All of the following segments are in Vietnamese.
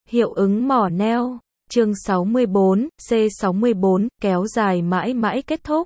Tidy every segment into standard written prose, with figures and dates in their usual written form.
Hiệu ứng mỏ neo, chương 64, C64, kéo dài mãi mãi kết thúc.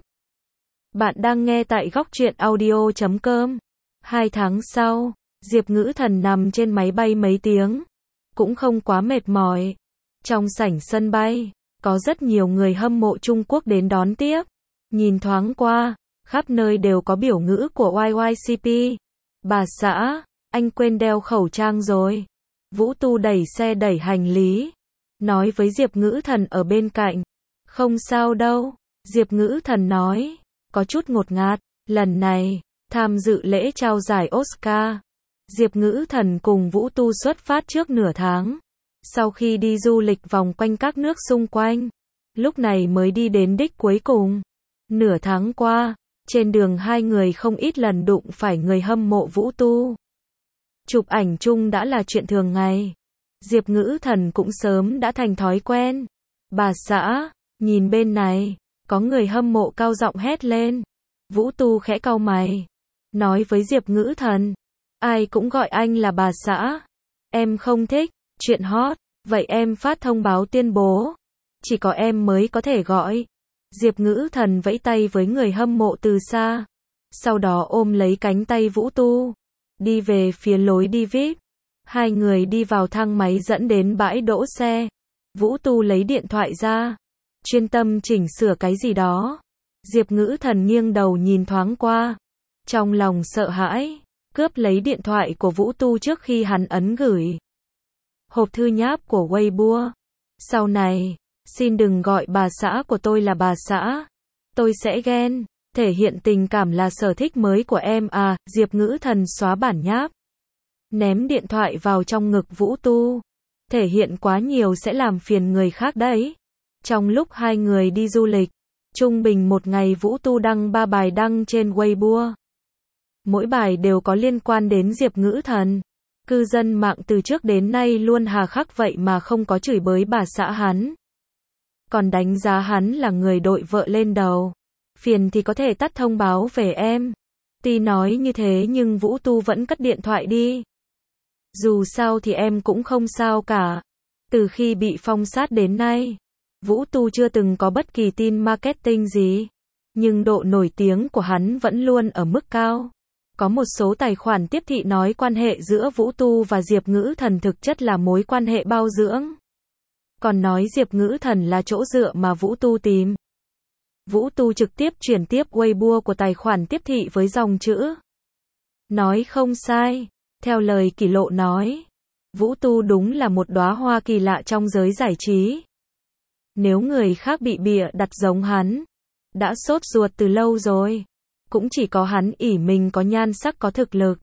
Bạn đang nghe tại góc truyện audio.com. 2 tháng sau, Diệp Ngữ Thần nằm trên máy bay mấy tiếng, cũng không quá mệt mỏi. Trong sảnh sân bay, có rất nhiều người hâm mộ Trung Quốc đến đón tiếp. Nhìn thoáng qua, khắp nơi đều có biểu ngữ của YYCP. Bà xã, anh quên đeo khẩu trang rồi. Vũ Tu đẩy xe đẩy hành lý, nói với Diệp Ngữ Thần ở bên cạnh. Không sao đâu, Diệp Ngữ Thần nói, có chút ngột ngạt. Lần này, tham dự lễ trao giải Oscar, Diệp Ngữ Thần cùng Vũ Tu xuất phát trước nửa tháng. Sau khi đi du lịch vòng quanh các nước xung quanh, lúc này mới đi đến đích cuối cùng. Nửa tháng qua, trên đường hai người không ít lần đụng phải người hâm mộ Vũ Tu. Chụp ảnh chung đã là chuyện thường ngày. Diệp Ngữ Thần cũng sớm đã thành thói quen. Bà xã, nhìn bên này, có người hâm mộ cao giọng hét lên. Vũ Tu khẽ cau mày, nói với Diệp Ngữ Thần, ai cũng gọi anh là bà xã. Em không thích, chuyện hot, vậy em phát thông báo tuyên bố. Chỉ có em mới có thể gọi. Diệp Ngữ Thần vẫy tay với người hâm mộ từ xa. Sau đó ôm lấy cánh tay Vũ Tu, đi về phía lối đi VIP. Hai người đi vào thang máy dẫn đến bãi đỗ xe. Vũ Tu lấy điện thoại ra, chuyên tâm chỉnh sửa cái gì đó. Diệp Ngữ Thần nghiêng đầu nhìn thoáng qua, trong lòng sợ hãi, cướp lấy điện thoại của Vũ Tu trước khi hắn ấn gửi. Hộp thư nháp của Weibo. Sau này, xin đừng gọi bà xã của tôi là bà xã. Tôi sẽ ghen. Thể hiện tình cảm là sở thích mới của em à. Diệp Ngữ Thần xóa bản nháp, ném điện thoại vào trong ngực Vũ Tu. Thể hiện quá nhiều sẽ làm phiền người khác đấy. Trong lúc hai người đi du lịch, trung bình một ngày Vũ Tu đăng 3 bài đăng trên Weibo. Mỗi bài đều có liên quan đến Diệp Ngữ Thần. Cư dân mạng từ trước đến nay luôn hà khắc vậy mà không có chửi bới bà xã hắn. Còn đánh giá hắn là người đội vợ lên đầu. Phiền thì có thể tắt thông báo về em. Tuy nói như thế nhưng Vũ Tu vẫn cất điện thoại đi. Dù sao thì em cũng không sao cả. Từ khi bị phong sát đến nay, Vũ Tu chưa từng có bất kỳ tin marketing gì. Nhưng độ nổi tiếng của hắn vẫn luôn ở mức cao. Có một số tài khoản tiếp thị nói quan hệ giữa Vũ Tu và Diệp Ngữ Thần thực chất là mối quan hệ bao dưỡng. Còn nói Diệp Ngữ Thần là chỗ dựa mà Vũ Tu tìm. Vũ Tu trực tiếp chuyển tiếp Weibo của tài khoản tiếp thị với dòng chữ. Nói không sai. Theo lời Kỷ Lộ nói, Vũ Tu đúng là một đóa hoa kỳ lạ trong giới giải trí. Nếu người khác bị bịa đặt giống hắn, đã sốt ruột từ lâu rồi. Cũng chỉ có hắn ỷ mình có nhan sắc có thực lực,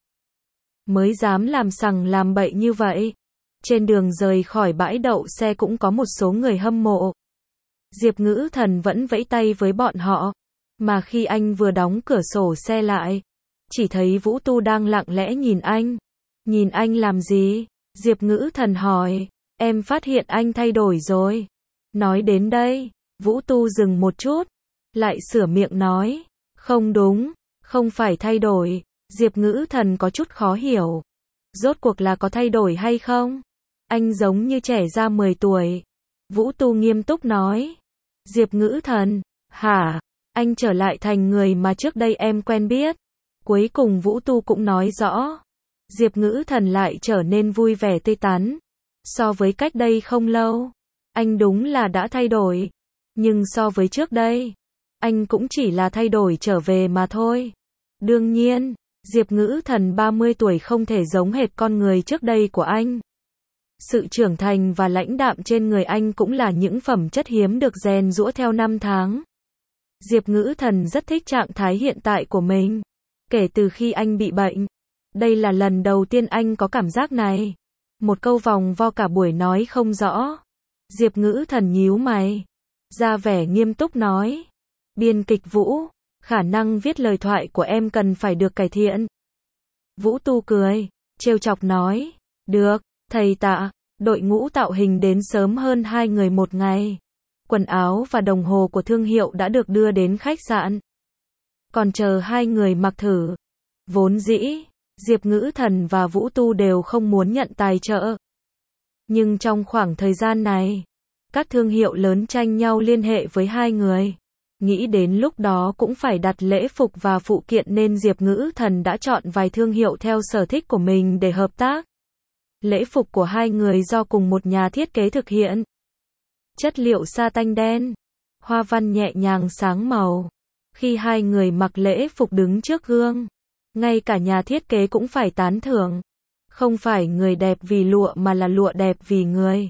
mới dám làm sằng làm bậy như vậy. Trên đường rời khỏi bãi đậu xe cũng có một số người hâm mộ. Diệp Ngữ Thần vẫn vẫy tay với bọn họ. Mà khi anh vừa đóng cửa sổ xe lại, chỉ thấy Vũ Tu đang lặng lẽ nhìn anh. Nhìn anh làm gì? Diệp Ngữ Thần hỏi. Em phát hiện anh thay đổi rồi. Nói đến đây, Vũ Tu dừng một chút, lại sửa miệng nói. Không đúng, không phải thay đổi. Diệp Ngữ Thần có chút khó hiểu. Rốt cuộc là có thay đổi hay không? Anh giống như trẻ ra 10 tuổi. Vũ Tu nghiêm túc nói. Diệp Ngữ Thần, hả? Anh trở lại thành người mà trước đây em quen biết. Cuối cùng Vũ Tu cũng nói rõ. Diệp Ngữ Thần lại trở nên vui vẻ tươi tắn. So với cách đây không lâu, anh đúng là đã thay đổi. Nhưng so với trước đây, anh cũng chỉ là thay đổi trở về mà thôi. Đương nhiên, Diệp Ngữ Thần 30 tuổi không thể giống hệt con người trước đây của anh. Sự trưởng thành và lãnh đạm trên người anh cũng là những phẩm chất hiếm được rèn giũa theo năm tháng. Diệp Ngữ Thần rất thích trạng thái hiện tại của mình. Kể từ khi anh bị bệnh, đây là lần đầu tiên anh có cảm giác này. Một câu vòng vo cả buổi nói không rõ. Diệp Ngữ Thần nhíu mày, ra vẻ nghiêm túc nói. Biên kịch Vũ, khả năng viết lời thoại của em cần phải được cải thiện. Vũ Tu cười, trêu chọc nói. Được, thầy tạ. Đội ngũ tạo hình đến sớm hơn 2 người một ngày. Quần áo và đồng hồ của thương hiệu đã được đưa đến khách sạn. Còn chờ hai người mặc thử. Vốn dĩ, Diệp Ngữ Thần và Vũ Tu đều không muốn nhận tài trợ. Nhưng trong khoảng thời gian này, các thương hiệu lớn tranh nhau liên hệ với hai người. Nghĩ đến lúc đó cũng phải đặt lễ phục và phụ kiện nên Diệp Ngữ Thần đã chọn vài thương hiệu theo sở thích của mình để hợp tác. Lễ phục của hai người do cùng một nhà thiết kế thực hiện. Chất liệu sa tanh đen, hoa văn nhẹ nhàng sáng màu. Khi hai người mặc lễ phục đứng trước gương, ngay cả nhà thiết kế cũng phải tán thưởng. Không phải người đẹp vì lụa mà là lụa đẹp vì người.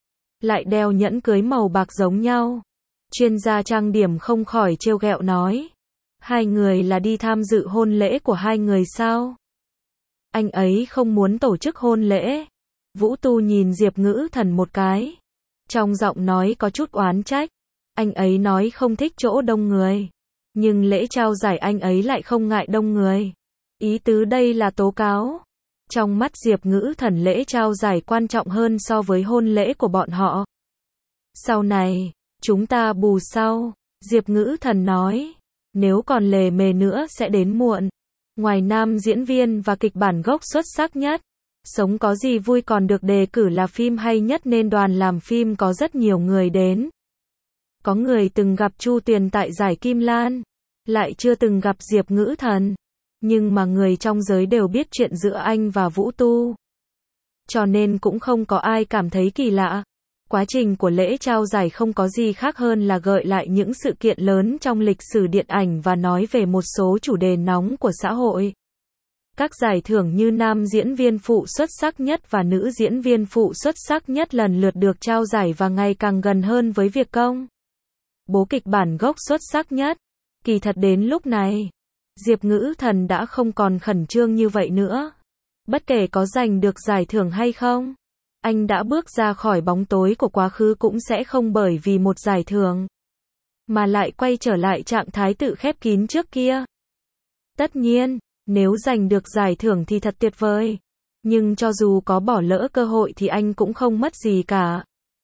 Lại đeo nhẫn cưới màu bạc giống nhau. Chuyên gia trang điểm không khỏi trêu ghẹo nói. Hai người là đi tham dự hôn lễ của hai người sao? Anh ấy không muốn tổ chức hôn lễ. Vũ Tu nhìn Diệp Ngữ Thần một cái. Trong giọng nói có chút oán trách. Anh ấy nói không thích chỗ đông người. Nhưng lễ trao giải anh ấy lại không ngại đông người. Ý tứ đây là tố cáo. Trong mắt Diệp Ngữ Thần lễ trao giải quan trọng hơn so với hôn lễ của bọn họ. Sau này, chúng ta bù sau, Diệp Ngữ Thần nói. Nếu còn lề mề nữa sẽ đến muộn. Ngoài nam diễn viên và kịch bản gốc xuất sắc nhất, Sống có gì vui còn được đề cử là phim hay nhất nên đoàn làm phim có rất nhiều người đến. Có người từng gặp Chu Tuyền tại giải Kim Lan, lại chưa từng gặp Diệp Ngữ Thần. Nhưng mà người trong giới đều biết chuyện giữa anh và Vũ Tu. Cho nên cũng không có ai cảm thấy kỳ lạ. Quá trình của lễ trao giải không có gì khác hơn là gợi lại những sự kiện lớn trong lịch sử điện ảnh và nói về một số chủ đề nóng của xã hội. Các giải thưởng như nam diễn viên phụ xuất sắc nhất và nữ diễn viên phụ xuất sắc nhất lần lượt được trao giải và ngày càng gần hơn với việc công bố kịch bản gốc xuất sắc nhất. Kỳ thật đến lúc này, Diệp Ngữ Thần đã không còn khẩn trương như vậy nữa. Bất kể có giành được giải thưởng hay không, anh đã bước ra khỏi bóng tối của quá khứ cũng sẽ không bởi vì một giải thưởng mà lại quay trở lại trạng thái tự khép kín trước kia. Tất nhiên, nếu giành được giải thưởng thì thật tuyệt vời. Nhưng cho dù có bỏ lỡ cơ hội thì anh cũng không mất gì cả.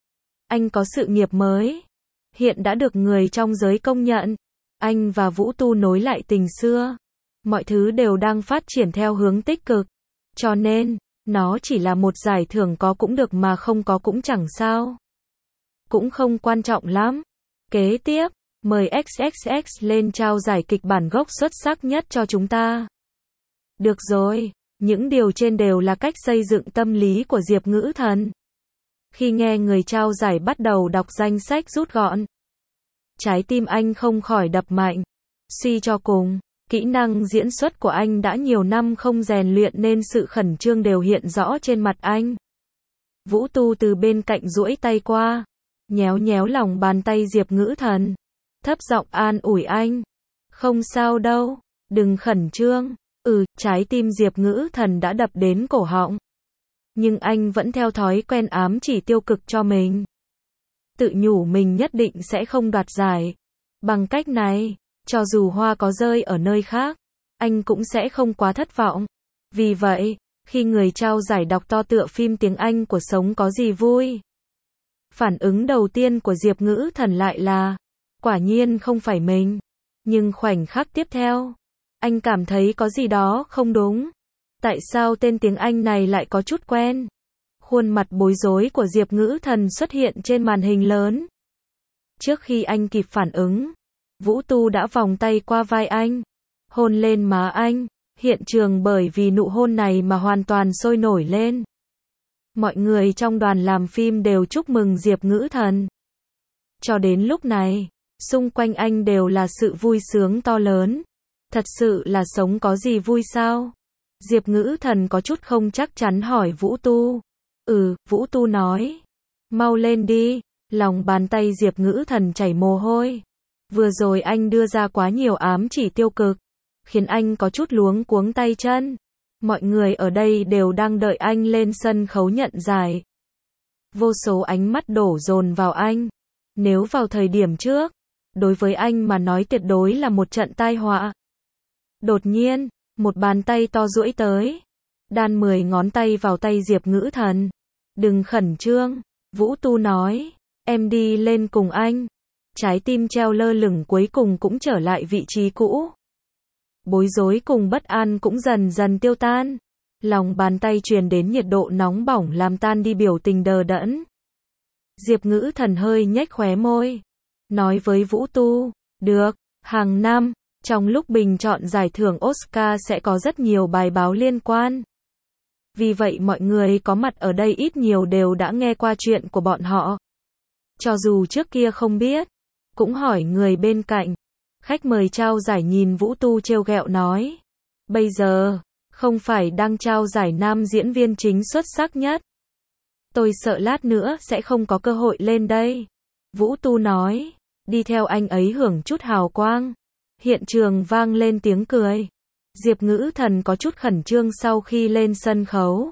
Anh có sự nghiệp mới. Hiện đã được người trong giới công nhận. Anh và Vũ Tu nối lại tình xưa. Mọi thứ đều đang phát triển theo hướng tích cực. Cho nên, nó chỉ là một giải thưởng có cũng được mà không có cũng chẳng sao. Cũng không quan trọng lắm. Kế tiếp, mời XXX lên trao giải kịch bản gốc xuất sắc nhất cho chúng ta. Được rồi, những điều trên đều là cách xây dựng tâm lý của Diệp Ngữ Thần. Khi nghe người trao giải bắt đầu đọc danh sách rút gọn, trái tim anh không khỏi đập mạnh. Suy cho cùng, kỹ năng diễn xuất của anh đã nhiều năm không rèn luyện nên sự khẩn trương đều hiện rõ trên mặt anh. Vũ Tu từ bên cạnh duỗi tay qua, nhéo nhéo lòng bàn tay Diệp Ngữ Thần, thấp giọng an ủi anh. Không sao đâu, đừng khẩn trương. Trái tim Diệp Ngữ Thần đã đập đến cổ họng. Nhưng anh vẫn theo thói quen ám chỉ tiêu cực cho mình. Tự nhủ mình nhất định sẽ không đoạt giải. Bằng cách này, cho dù hoa có rơi ở nơi khác, anh cũng sẽ không quá thất vọng. Vì vậy, khi người trao giải đọc to tựa phim tiếng Anh của Sống có gì vui, phản ứng đầu tiên của Diệp Ngữ Thần lại là, quả nhiên không phải mình. Nhưng khoảnh khắc tiếp theo, anh cảm thấy có gì đó không đúng. Tại sao tên tiếng Anh này lại có chút quen? Khuôn mặt bối rối của Diệp Ngữ Thần xuất hiện trên màn hình lớn. Trước khi anh kịp phản ứng, Vũ Tu đã vòng tay qua vai anh, hôn lên má anh. Hiện trường bởi vì nụ hôn này mà hoàn toàn sôi nổi lên. Mọi người trong đoàn làm phim đều chúc mừng Diệp Ngữ Thần. Cho đến lúc này, xung quanh anh đều là sự vui sướng to lớn. Thật sự là sống có gì vui sao? Diệp Ngữ Thần có chút không chắc chắn hỏi Vũ Tu. Vũ Tu nói. Mau lên đi. Lòng bàn tay Diệp Ngữ Thần chảy mồ hôi. Vừa rồi anh đưa ra quá nhiều ám chỉ tiêu cực, khiến anh có chút luống cuống tay chân. Mọi người ở đây đều đang đợi anh lên sân khấu nhận giải. Vô số ánh mắt đổ dồn vào anh. Nếu vào thời điểm trước, đối với anh mà nói tuyệt đối là một trận tai họa. Đột nhiên, một bàn tay to duỗi tới, đan 10 ngón tay vào tay Diệp Ngữ Thần. Đừng khẩn trương, Vũ Tu nói, em đi lên cùng anh. Trái tim treo lơ lửng cuối cùng cũng trở lại vị trí cũ. Bối rối cùng bất an cũng dần dần tiêu tan. Lòng bàn tay truyền đến nhiệt độ nóng bỏng làm tan đi biểu tình đờ đẫn. Diệp Ngữ Thần hơi nhếch khóe môi. Nói với Vũ Tu, được, hàng năm, trong lúc bình chọn giải thưởng Oscar sẽ có rất nhiều bài báo liên quan. Vì vậy mọi người có mặt ở đây ít nhiều đều đã nghe qua chuyện của bọn họ. Cho dù trước kia không biết, cũng hỏi người bên cạnh. Khách mời trao giải nhìn Vũ Tu trêu ghẹo nói. Bây giờ, không phải đang trao giải nam diễn viên chính xuất sắc nhất. Tôi sợ lát nữa sẽ không có cơ hội lên đây. Vũ Tu nói, đi theo anh ấy hưởng chút hào quang. Hiện trường vang lên tiếng cười. Diệp Ngữ Thần có chút khẩn trương sau khi lên sân khấu.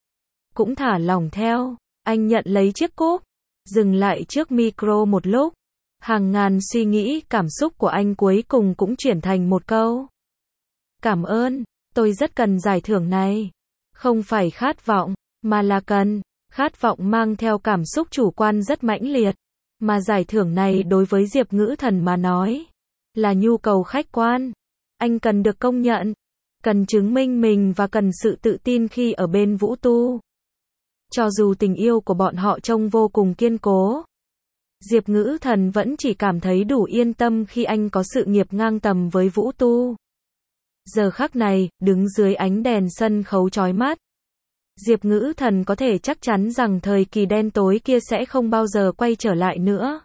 Cũng thả lỏng theo, anh nhận lấy chiếc cúp, dừng lại trước micro một lúc. Hàng ngàn suy nghĩ cảm xúc của anh cuối cùng cũng chuyển thành một câu. Cảm ơn, tôi rất cần giải thưởng này. Không phải khát vọng, mà là cần. Khát vọng mang theo cảm xúc chủ quan rất mãnh liệt. Mà giải thưởng này đối với Diệp Ngữ Thần mà nói, là nhu cầu khách quan. Anh cần được công nhận, cần chứng minh mình và cần sự tự tin khi ở bên Vũ Tu. Cho dù tình yêu của bọn họ trông vô cùng kiên cố, Diệp Ngữ Thần vẫn chỉ cảm thấy đủ yên tâm khi anh có sự nghiệp ngang tầm với Vũ Tu. Giờ khắc này, đứng dưới ánh đèn sân khấu chói mắt, Diệp Ngữ Thần có thể chắc chắn rằng thời kỳ đen tối kia sẽ không bao giờ quay trở lại nữa.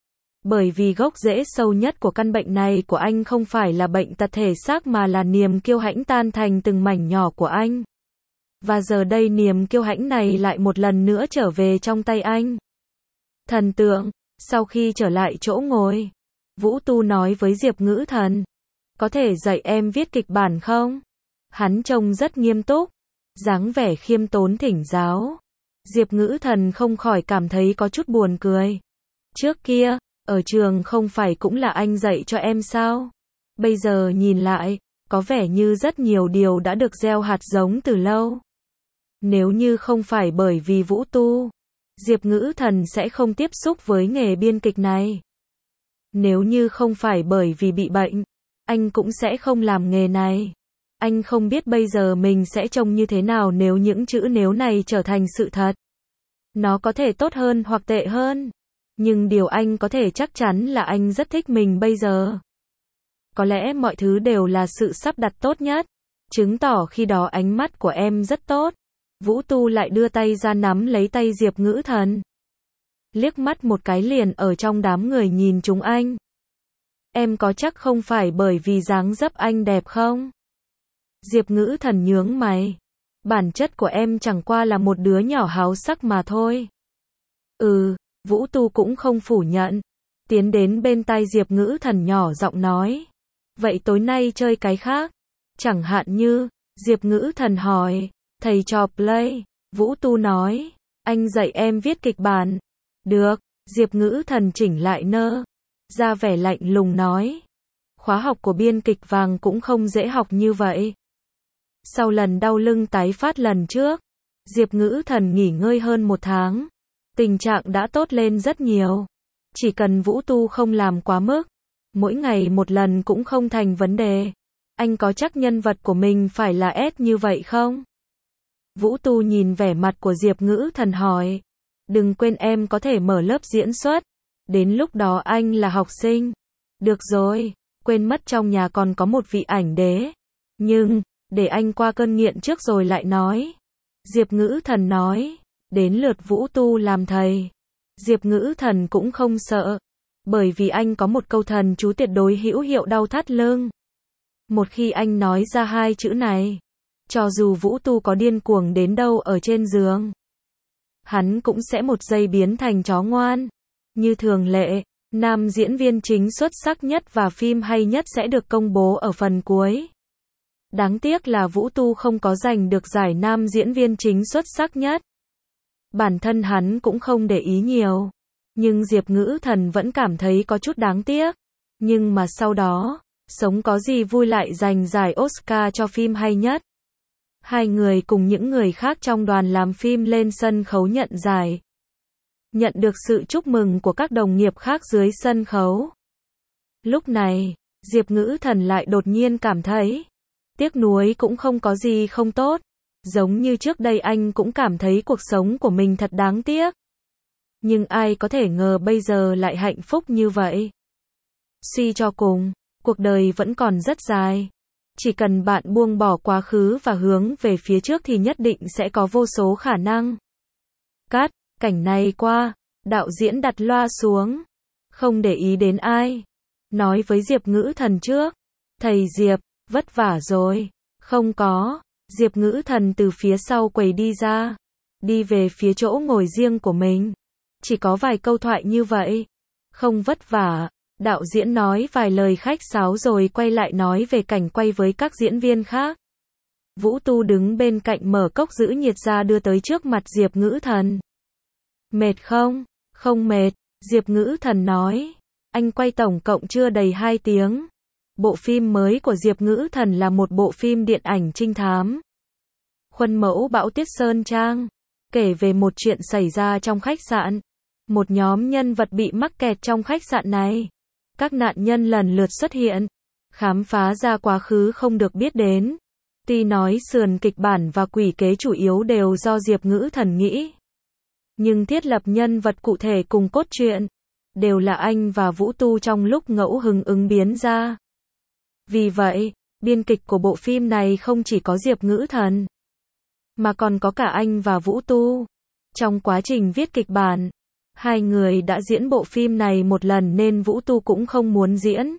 Bởi vì gốc rễ sâu nhất của căn bệnh này của anh không phải là bệnh tật thể xác mà là niềm kiêu hãnh tan thành từng mảnh nhỏ của anh. Và giờ đây niềm kiêu hãnh này lại một lần nữa trở về trong tay anh. Thần tượng, sau khi trở lại chỗ ngồi, Vũ Tu nói với Diệp Ngữ Thần, có thể dạy em viết kịch bản không? Hắn trông rất nghiêm túc, dáng vẻ khiêm tốn thỉnh giáo. Diệp Ngữ Thần không khỏi cảm thấy có chút buồn cười. Trước kia, ở trường không phải cũng là anh dạy cho em sao? Bây giờ nhìn lại, có vẻ như rất nhiều điều đã được gieo hạt giống từ lâu. Nếu như không phải bởi vì Vũ Tu, Diệp Ngữ Thần sẽ không tiếp xúc với nghề biên kịch này. Nếu như không phải bởi vì bị bệnh, anh cũng sẽ không làm nghề này. Anh không biết bây giờ mình sẽ trông như thế nào nếu những chữ nếu này trở thành sự thật. Nó có thể tốt hơn hoặc tệ hơn. Nhưng điều anh có thể chắc chắn là anh rất thích mình bây giờ. Có lẽ mọi thứ đều là sự sắp đặt tốt nhất. Chứng tỏ khi đó ánh mắt của em rất tốt. Vũ Tu lại đưa tay ra nắm lấy tay Diệp Ngữ Thần. Liếc mắt một cái liền ở trong đám người nhìn chúng anh. Em có chắc không phải bởi vì dáng dấp anh đẹp không? Diệp Ngữ Thần nhướng mày. Bản chất của em chẳng qua là một đứa nhỏ háo sắc mà thôi. Vũ Tu cũng không phủ nhận. Tiến đến bên tai Diệp Ngữ Thần nhỏ giọng nói. Vậy tối nay chơi cái khác? Chẳng hạn như, Diệp Ngữ Thần hỏi. Thầy trò play. Vũ Tu nói. Anh dạy em viết kịch bản. Được. Diệp Ngữ Thần chỉnh lại ra vẻ lạnh lùng nói. Khóa học của biên kịch vàng cũng không dễ học như vậy. Sau lần đau lưng tái phát lần trước, Diệp Ngữ Thần nghỉ ngơi hơn 1 tháng. Tình trạng đã tốt lên rất nhiều. Chỉ cần Vũ Tu không làm quá mức, mỗi ngày một lần cũng không thành vấn đề. Anh có chắc nhân vật của mình phải là S như vậy không? Vũ Tu nhìn vẻ mặt của Diệp Ngữ Thần hỏi. Đừng quên em có thể mở lớp diễn xuất. Đến lúc đó anh là học sinh. Được rồi, quên mất trong nhà còn có một vị ảnh đế. Nhưng, để anh qua cơn nghiện trước rồi lại nói. Diệp Ngữ Thần nói. Đến lượt Vũ Tu làm thầy. Diệp Ngữ Thần cũng không sợ. Bởi vì anh có một câu thần chú tuyệt đối hữu hiệu đau thắt lưng. Một khi anh nói ra 2 chữ này, cho dù Vũ Tu có điên cuồng đến đâu ở trên giường, hắn cũng sẽ một giây biến thành chó ngoan. Như thường lệ, nam diễn viên chính xuất sắc nhất và phim hay nhất sẽ được công bố ở phần cuối. Đáng tiếc là Vũ Tu không có giành được giải nam diễn viên chính xuất sắc nhất. Bản thân hắn cũng không để ý nhiều. Nhưng Diệp Ngữ Thần vẫn cảm thấy có chút đáng tiếc. Nhưng mà sau đó, sống có gì vui lại giành giải Oscar cho phim hay nhất. 2 người cùng những người khác trong đoàn làm phim lên sân khấu nhận giải. Nhận được sự chúc mừng của các đồng nghiệp khác dưới sân khấu. Lúc này, Diệp Ngữ Thần lại đột nhiên cảm thấy tiếc nuối cũng không có gì không tốt. Giống như trước đây anh cũng cảm thấy cuộc sống của mình thật đáng tiếc. Nhưng ai có thể ngờ bây giờ lại hạnh phúc như vậy. Suy cho cùng, cuộc đời vẫn còn rất dài. Chỉ cần bạn buông bỏ quá khứ và hướng về phía trước thì nhất định sẽ có vô số khả năng. Cắt, cảnh này qua, đạo diễn đặt loa xuống. Không để ý đến ai. Nói với Diệp Ngữ Thần trước. Thầy Diệp, vất vả rồi. Không có. Diệp Ngữ Thần từ phía sau quầy đi ra. Đi về phía chỗ ngồi riêng của mình. Chỉ có vài câu thoại như vậy. Không vất vả. Đạo diễn nói vài lời khách sáo rồi quay lại nói về cảnh quay với các diễn viên khác. Vũ Tu đứng bên cạnh mở cốc giữ nhiệt ra đưa tới trước mặt Diệp Ngữ Thần. Mệt không? Không mệt, Diệp Ngữ Thần nói. Anh quay tổng cộng chưa đầy 2 tiếng. Bộ phim mới của Diệp Ngữ Thần là một bộ phim điện ảnh trinh thám. Khuôn mẫu Bão Tiết Sơn Trang. Kể về một chuyện xảy ra trong khách sạn. Một nhóm nhân vật bị mắc kẹt trong khách sạn này. Các nạn nhân lần lượt xuất hiện. Khám phá ra quá khứ không được biết đến. Tuy nói sườn kịch bản và quỷ kế chủ yếu đều do Diệp Ngữ Thần nghĩ. Nhưng thiết lập nhân vật cụ thể cùng cốt truyện. Đều là anh và Vũ Tu trong lúc ngẫu hứng ứng biến ra. Vì vậy, biên kịch của bộ phim này không chỉ có Diệp Ngữ Thần. Mà còn có cả anh và Vũ Tu. Trong quá trình viết kịch bản. Hai người đã diễn bộ phim này một lần nên Vũ Tu cũng không muốn diễn.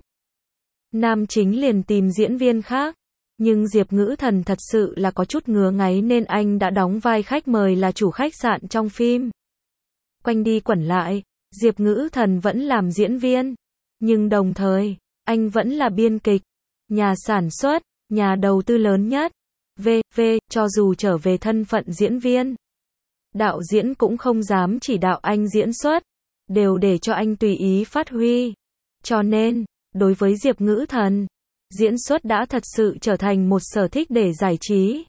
Nam chính liền tìm diễn viên khác. Nhưng Diệp Ngữ Thần thật sự là có chút ngứa ngáy nên anh đã đóng vai khách mời là chủ khách sạn trong phim. Quanh đi quẩn lại, Diệp Ngữ Thần vẫn làm diễn viên. Nhưng đồng thời, anh vẫn là biên kịch, nhà sản xuất, nhà đầu tư lớn nhất. Cho dù trở về thân phận diễn viên. Đạo diễn cũng không dám chỉ đạo anh diễn xuất, đều để cho anh tùy ý phát huy. Cho nên, đối với Diệp Ngữ Thần, diễn xuất đã thật sự trở thành một sở thích để giải trí.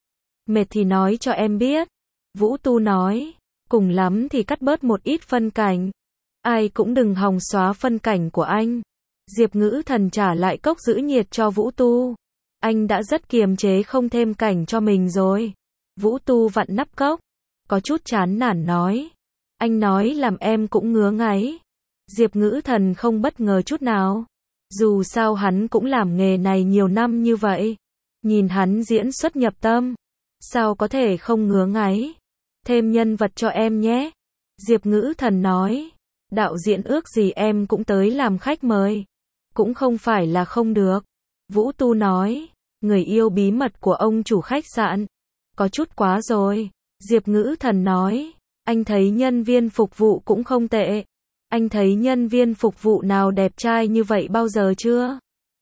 Mệt thì nói cho em biết. Vũ Tu nói, cùng lắm thì cắt bớt một ít phân cảnh. Ai cũng đừng hòng xóa phân cảnh của anh. Diệp Ngữ Thần trả lại cốc giữ nhiệt cho Vũ Tu. Anh đã rất kiềm chế không thêm cảnh cho mình rồi. Vũ Tu vặn nắp cốc. Có chút chán nản nói. Anh nói làm em cũng ngứa ngáy. Diệp Ngữ Thần không bất ngờ chút nào. Dù sao hắn cũng làm nghề này nhiều năm như vậy. Nhìn hắn diễn xuất nhập tâm. Sao có thể không ngứa ngáy. Thêm nhân vật cho em nhé. Diệp Ngữ Thần nói. Đạo diễn ước gì em cũng tới làm khách mời. Cũng không phải là không được. Vũ Tu nói. Người yêu bí mật của ông chủ khách sạn. Có chút quá rồi. Diệp Ngữ Thần nói. Anh thấy nhân viên phục vụ cũng không tệ. Anh thấy nhân viên phục vụ nào đẹp trai như vậy bao giờ chưa?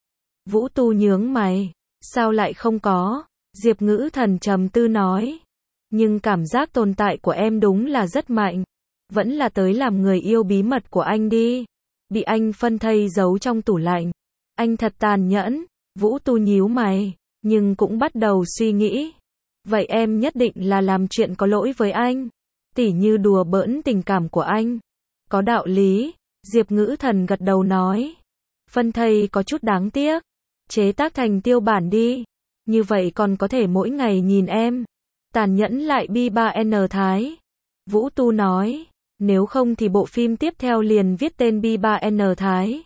Vũ Tu nhướng mày. Sao lại không có? Diệp Ngữ Thần trầm tư nói. Nhưng cảm giác tồn tại của em đúng là rất mạnh. Vẫn là tới làm người yêu bí mật của anh đi. Bị anh phân thây giấu trong tủ lạnh. Anh thật tàn nhẫn. Vũ Tu nhíu mày. Nhưng cũng bắt đầu suy nghĩ. Vậy em nhất định là làm chuyện có lỗi với anh. Tỉ như đùa bỡn tình cảm của anh. Có đạo lý. Diệp Ngữ Thần gật đầu nói. Phân thây có chút đáng tiếc. Chế tác thành tiêu bản đi. Như vậy còn có thể mỗi ngày nhìn em. Tàn nhẫn lại B3N Thái. Vũ Tu nói. Nếu không thì bộ phim tiếp theo liền viết tên B3N Thái.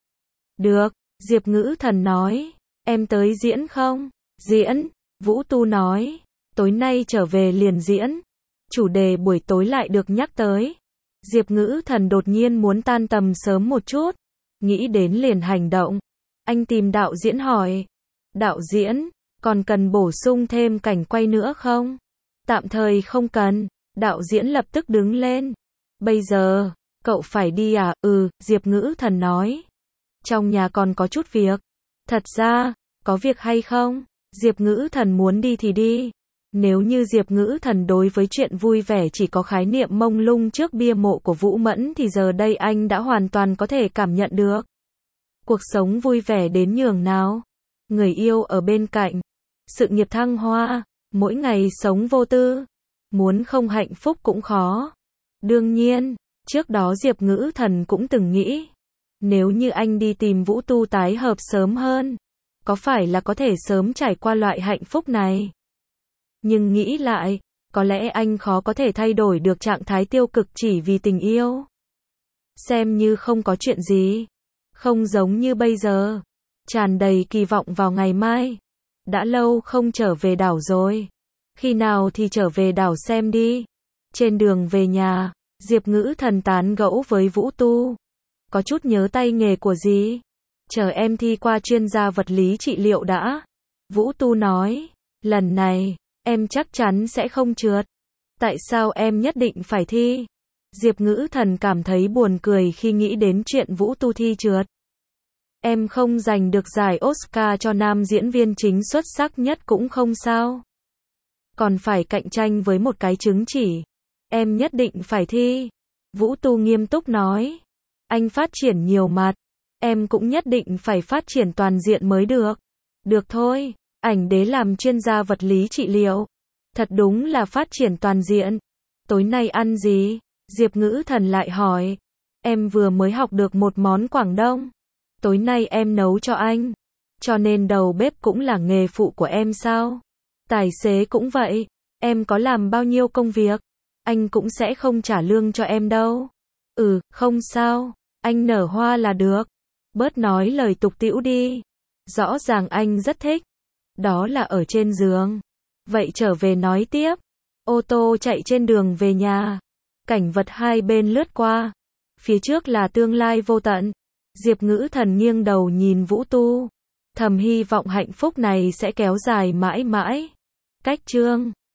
Được. Diệp Ngữ Thần nói. Em tới diễn không? Diễn. Vũ Tu nói. Tối nay trở về liền diễn. Chủ đề buổi tối lại được nhắc tới. Diệp Ngữ Thần đột nhiên muốn tan tầm sớm một chút. Nghĩ đến liền hành động. Anh tìm đạo diễn hỏi. Đạo diễn, còn cần bổ sung thêm cảnh quay nữa không? Tạm thời không cần. Đạo diễn lập tức đứng lên. Bây giờ, cậu phải đi à? Diệp Ngữ Thần nói. Trong nhà còn có chút việc. Thật ra, có việc hay không? Diệp Ngữ Thần muốn đi thì đi. Nếu như Diệp Ngữ Thần đối với chuyện vui vẻ chỉ có khái niệm mông lung trước bia mộ của Vũ Mẫn thì giờ đây anh đã hoàn toàn có thể cảm nhận được. Cuộc sống vui vẻ đến nhường nào. Người yêu ở bên cạnh. Sự nghiệp thăng hoa. Mỗi ngày sống vô tư. Muốn không hạnh phúc cũng khó. Đương nhiên, trước đó Diệp Ngữ Thần cũng từng nghĩ. Nếu như anh đi tìm Vũ Tu tái hợp sớm hơn. Có phải là có thể sớm trải qua loại hạnh phúc này? Nhưng nghĩ lại, có lẽ anh khó có thể thay đổi được trạng thái tiêu cực chỉ vì tình yêu. Xem như không có chuyện gì. Không giống như bây giờ. Tràn đầy kỳ vọng vào ngày mai. Đã lâu không trở về đảo rồi. Khi nào thì trở về đảo xem đi. Trên đường về nhà, Diệp Ngữ Thần tán gẫu với Vũ Tu. Có chút nhớ tay nghề của dì. Chờ em thi qua chuyên gia vật lý trị liệu đã. Vũ Tu nói, lần này, em chắc chắn sẽ không trượt. Tại sao em nhất định phải thi? Diệp Ngữ Thần cảm thấy buồn cười khi nghĩ đến chuyện Vũ Tu thi trượt. Em không giành được giải Oscar cho nam diễn viên chính xuất sắc nhất cũng không sao. Còn phải cạnh tranh với một cái chứng chỉ. Em nhất định phải thi. Vũ Tu nghiêm túc nói. Anh phát triển nhiều mặt. Em cũng nhất định phải phát triển toàn diện mới được. Được thôi, ảnh đế làm chuyên gia vật lý trị liệu. Thật đúng là phát triển toàn diện. Tối nay ăn gì? Diệp Ngữ Thần lại hỏi. Em vừa mới học được một món Quảng Đông. Tối nay em nấu cho anh. Cho nên đầu bếp cũng là nghề phụ của em sao? Tài xế cũng vậy. Em có làm bao nhiêu công việc? Anh cũng sẽ không trả lương cho em đâu. Không sao. Anh nở hoa là được. Bớt nói lời tục tĩu đi. Rõ ràng anh rất thích. Đó là ở trên giường. Vậy trở về nói tiếp. Ô tô chạy trên đường về nhà. Cảnh vật hai bên lướt qua. Phía trước là tương lai vô tận. Diệp Ngữ Thần nghiêng đầu nhìn Vũ Tu. Thầm hy vọng hạnh phúc này sẽ kéo dài mãi mãi. Cách chương